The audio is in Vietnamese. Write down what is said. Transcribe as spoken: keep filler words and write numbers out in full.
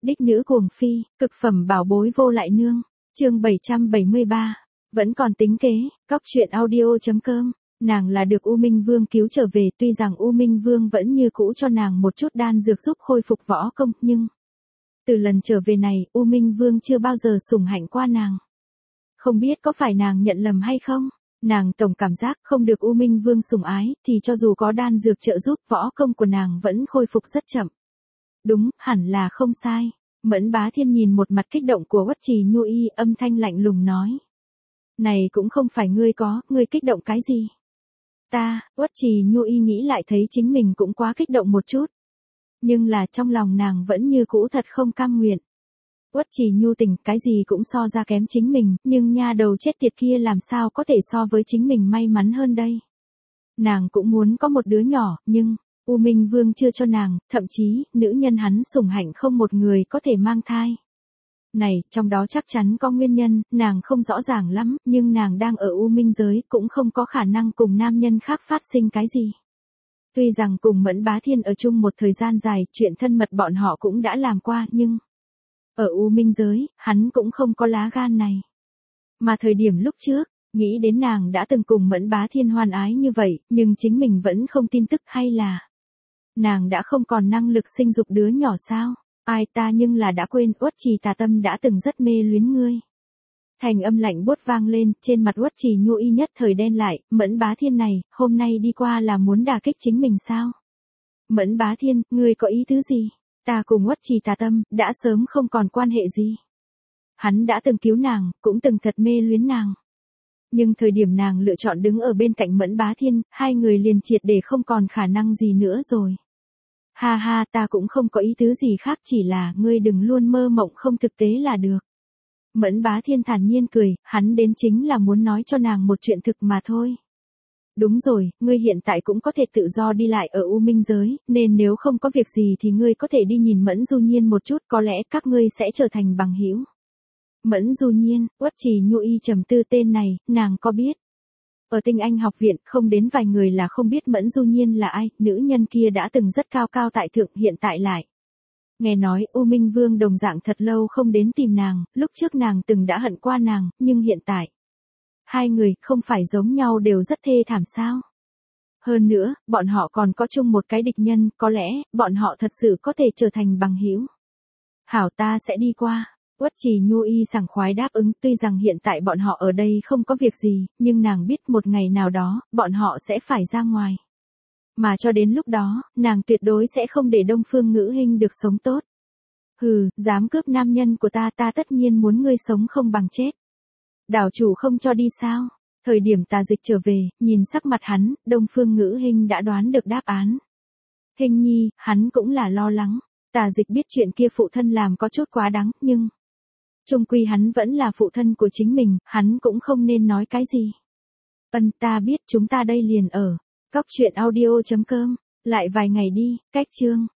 Đích nữ cuồng phi, cực phẩm bảo bối vô lại nương. Chương bảy trăm bảy mươi ba. Vẫn còn tính kế, cóc truyện audio.com. Nàng là được U Minh Vương cứu trở về, tuy rằng U Minh Vương vẫn như cũ cho nàng một chút đan dược giúp khôi phục võ công, nhưng từ lần trở về này, U Minh Vương chưa bao giờ sủng hạnh qua nàng. Không biết có phải nàng nhận lầm hay không? Nàng tổng cảm giác không được U Minh Vương sủng ái, thì cho dù có đan dược trợ giúp, võ công của nàng vẫn khôi phục rất chậm. Đúng, hẳn là không sai. Mẫn Bá Thiên nhìn một mặt kích động của Uất Trì Nhu Y, âm thanh lạnh lùng nói. Này cũng không phải ngươi có, ngươi kích động cái gì? Ta, Uất Trì Nhu Y nghĩ lại thấy chính mình cũng quá kích động một chút. Nhưng là trong lòng nàng vẫn như cũ thật không cam nguyện. Uất Trì Nhu Tình cái gì cũng so ra kém chính mình, nhưng nha đầu chết tiệt kia làm sao có thể so với chính mình may mắn hơn đây. Nàng cũng muốn có một đứa nhỏ, nhưng U Minh Vương chưa cho nàng, thậm chí, nữ nhân hắn sủng hạnh không một người có thể mang thai. Này, trong đó chắc chắn có nguyên nhân, nàng không rõ ràng lắm, nhưng nàng đang ở U Minh giới, cũng không có khả năng cùng nam nhân khác phát sinh cái gì. Tuy rằng cùng Mẫn Bá Thiên ở chung một thời gian dài, chuyện thân mật bọn họ cũng đã làm qua, nhưng ở U Minh giới, hắn cũng không có lá gan này. Mà thời điểm lúc trước, nghĩ đến nàng đã từng cùng Mẫn Bá Thiên hoan ái như vậy, nhưng chính mình vẫn không tin tức, hay là nàng đã không còn năng lực sinh dục đứa nhỏ sao? Ai ta nhưng là đã quên, Uất Trì Tà Tâm đã từng rất mê luyến ngươi. Thành âm lạnh buốt vang lên, trên mặt Uất Trì Nhu Y nhất thời đen lại, Mẫn Bá Thiên này, hôm nay đi qua là muốn đả kích chính mình sao? Mẫn Bá Thiên, ngươi có ý tứ gì? Ta cùng Uất Trì Tà Tâm, đã sớm không còn quan hệ gì. Hắn đã từng cứu nàng, cũng từng thật mê luyến nàng. Nhưng thời điểm nàng lựa chọn đứng ở bên cạnh Mẫn Bá Thiên, hai người liền triệt để không còn khả năng gì nữa rồi. Ha ha, ta cũng không có ý tứ gì khác, chỉ là ngươi đừng luôn mơ mộng không thực tế là được. Mẫn Bá Thiên thản nhiên cười, hắn đến chính là muốn nói cho nàng một chuyện thực mà thôi. Đúng rồi, ngươi hiện tại cũng có thể tự do đi lại ở U Minh giới, nên nếu không có việc gì thì ngươi có thể đi nhìn Mẫn Du Nhiên một chút, có lẽ các ngươi sẽ trở thành bằng hữu. Mẫn Du Nhiên, Uất Trì Nhu Y trầm tư tên này, nàng có biết. Ở Tinh Anh học viện, không đến vài người là không biết Mẫn Du Nhiên là ai, nữ nhân kia đã từng rất cao cao tại thượng, hiện tại lại. Nghe nói, U Minh Vương đồng dạng thật lâu không đến tìm nàng, lúc trước nàng từng đã hận qua nàng, nhưng hiện tại. Hai người, không phải giống nhau đều rất thê thảm sao? Hơn nữa, bọn họ còn có chung một cái địch nhân, có lẽ, bọn họ thật sự có thể trở thành bằng hữu. Hảo, ta sẽ đi qua. Uất Trì Nhu Y sảng khoái đáp ứng, tuy rằng hiện tại bọn họ ở đây không có việc gì, nhưng nàng biết một ngày nào đó, bọn họ sẽ phải ra ngoài. Mà cho đến lúc đó, nàng tuyệt đối sẽ không để Đông Phương Ngữ Hinh được sống tốt. Hừ, dám cướp nam nhân của ta, ta tất nhiên muốn ngươi sống không bằng chết. Đảo chủ không cho đi sao? Thời điểm Tà Dịch trở về, nhìn sắc mặt hắn, Đông Phương Ngữ Hinh đã đoán được đáp án. Hinh nhi, hắn cũng là lo lắng. Tà Dịch biết chuyện kia phụ thân làm có chút quá đáng, nhưng chung quy hắn vẫn là phụ thân của chính mình, hắn cũng không nên nói cái gì. Ân, ta biết, chúng ta đây liền ở cóc truyện audio chấm com, lại vài ngày đi, cách chương.